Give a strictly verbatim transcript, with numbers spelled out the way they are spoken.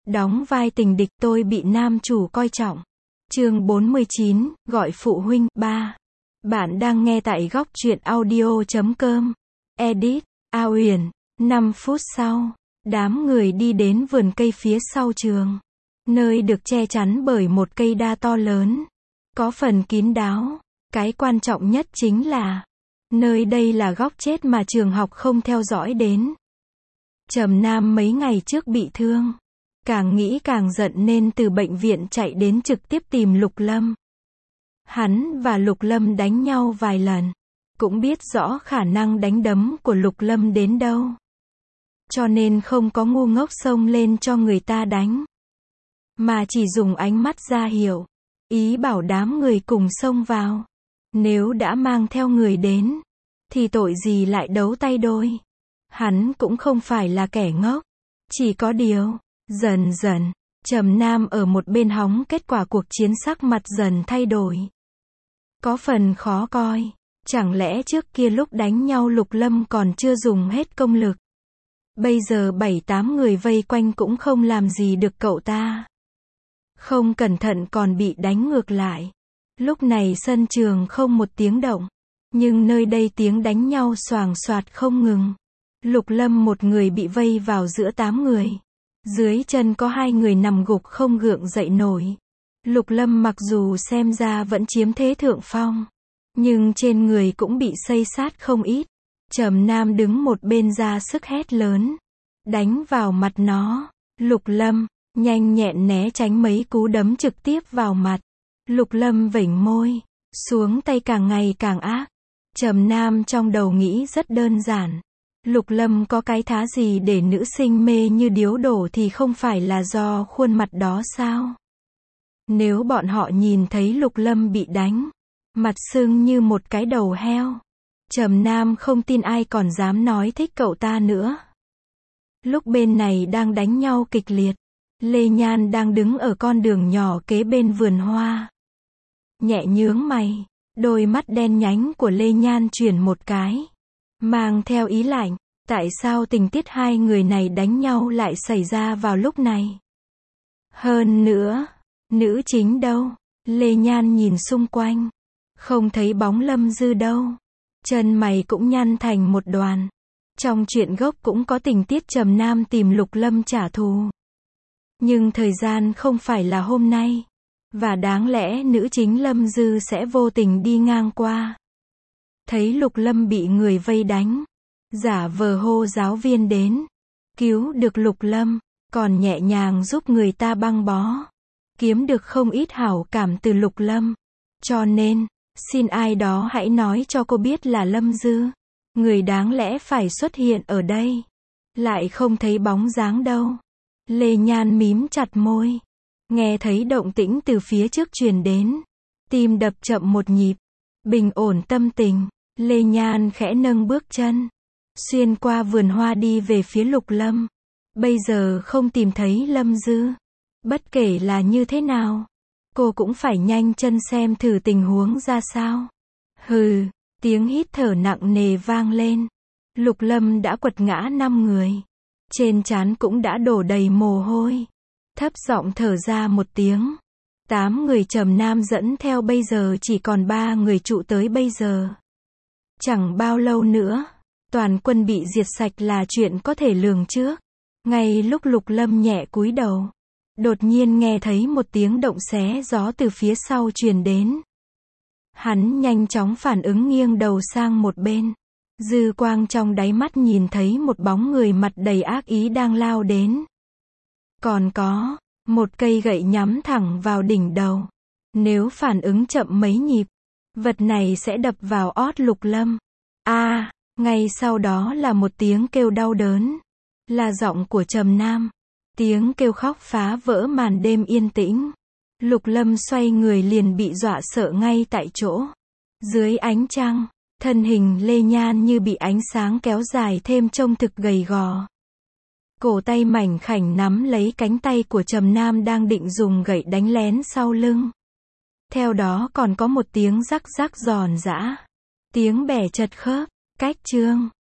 Đóng vai tình địch tôi bị nam chủ coi trọng. Chương bốn mươi chín, gọi phụ huynh. ba. Bạn đang nghe tại góc truyện audio chấm com. Edit, A Uyển. năm phút sau, đám người đi đến vườn cây phía sau trường. Nơi được che chắn bởi một cây đa to lớn. Có phần kín đáo. Cái quan trọng nhất chính là, nơi đây là góc chết mà trường học không theo dõi đến. Trầm Nam mấy ngày trước bị thương. Càng nghĩ càng giận nên từ bệnh viện chạy đến trực tiếp tìm Lục Lâm. Hắn và Lục Lâm đánh nhau vài lần. Cũng biết rõ khả năng đánh đấm của Lục Lâm đến đâu. Cho nên không có ngu ngốc xông lên cho người ta đánh. Mà chỉ dùng ánh mắt ra hiệu. Ý bảo đám người cùng xông vào. Nếu đã mang theo người đến, thì tội gì lại đấu tay đôi. Hắn cũng không phải là kẻ ngốc. Chỉ có điều, dần dần, Trầm Nam ở một bên hóng kết quả cuộc chiến sắc mặt dần thay đổi. Có phần khó coi. Chẳng lẽ trước kia lúc đánh nhau Lục Lâm còn chưa dùng hết công lực. Bây giờ bảy tám người vây quanh cũng không làm gì được cậu ta. Không cẩn thận còn bị đánh ngược lại. Lúc này sân trường không một tiếng động. Nhưng nơi đây tiếng đánh nhau xoàng xoạt không ngừng. Lục Lâm một người bị vây vào giữa tám người. Dưới chân có hai người nằm gục không gượng dậy nổi. Lục Lâm mặc dù xem ra vẫn chiếm thế thượng phong. Nhưng trên người cũng bị xây sát không ít. Trầm Nam đứng một bên ra sức hét lớn. Đánh vào mặt nó. Lục Lâm, nhanh nhẹn né tránh mấy cú đấm trực tiếp vào mặt. Lục Lâm vểnh môi. Xuống tay càng ngày càng ác. Trầm Nam trong đầu nghĩ rất đơn giản. Lục Lâm có cái thá gì để nữ sinh mê như điếu đổ thì không phải là do khuôn mặt đó sao? Nếu bọn họ nhìn thấy Lục Lâm bị đánh, mặt sưng như một cái đầu heo, Trầm Nam không tin ai còn dám nói thích cậu ta nữa. Lúc bên này đang đánh nhau kịch liệt, Lê Nhan đang đứng ở con đường nhỏ kế bên vườn hoa. Nhẹ nhướng mày, đôi mắt đen nhánh của Lê Nhan chuyển một cái. Mang theo ý lạnh, tại sao tình tiết hai người này đánh nhau lại xảy ra vào lúc này? Hơn nữa, nữ chính đâu? Lê Nhan nhìn xung quanh, không thấy bóng Lâm Dư đâu. Chân mày cũng nhăn thành một đoàn. Trong truyện gốc cũng có tình tiết Trầm Nam tìm Lục Lâm trả thù. Nhưng thời gian không phải là hôm nay. Và đáng lẽ nữ chính Lâm Dư sẽ vô tình đi ngang qua. Thấy Lục Lâm bị người vây đánh. Giả vờ hô giáo viên đến. Cứu được Lục Lâm. Còn nhẹ nhàng giúp người ta băng bó. Kiếm được không ít hảo cảm từ Lục Lâm. Cho nên, xin ai đó hãy nói cho cô biết là Lâm Dư. Người đáng lẽ phải xuất hiện ở đây. Lại không thấy bóng dáng đâu. Lê Nhan mím chặt môi. Nghe thấy động tĩnh từ phía trước truyền đến. Tim đập chậm một nhịp. Bình ổn tâm tình. Lê Nhan khẽ nâng bước chân. Xuyên qua vườn hoa đi về phía Lục Lâm. Bây giờ không tìm thấy Lâm Dư. Bất kể là như thế nào, cô cũng phải nhanh chân xem thử tình huống ra sao. Hừ, tiếng hít thở nặng nề vang lên. Lục Lâm đã quật ngã năm người. Trên trán cũng đã đổ đầy mồ hôi. Thấp giọng thở ra một tiếng. Tám người Trầm Nam dẫn theo bây giờ chỉ còn ba người trụ tới bây giờ. Chẳng bao lâu nữa, toàn quân bị diệt sạch là chuyện có thể lường trước. Ngay lúc Lục Lâm nhẹ cúi đầu, đột nhiên nghe thấy một tiếng động xé gió từ phía sau truyền đến. Hắn nhanh chóng phản ứng nghiêng đầu sang một bên. Dư quang trong đáy mắt nhìn thấy một bóng người mặt đầy ác ý đang lao đến. Còn có một cây gậy nhắm thẳng vào đỉnh đầu. Nếu phản ứng chậm mấy nhịp, vật này sẽ đập vào ót Lục Lâm. A, à, ngay sau đó là một tiếng kêu đau đớn. Là giọng của Trầm Nam. Tiếng kêu khóc phá vỡ màn đêm yên tĩnh. Lục Lâm xoay người liền bị dọa sợ ngay tại chỗ. Dưới ánh trăng, thân hình Lê Nhan như bị ánh sáng kéo dài thêm trông thực gầy gò. Cổ tay mảnh khảnh nắm lấy cánh tay của Trầm Nam đang định dùng gậy đánh lén sau lưng. Theo đó còn có một tiếng rắc rắc giòn giã. Tiếng bẻ chật khớp. Cách chương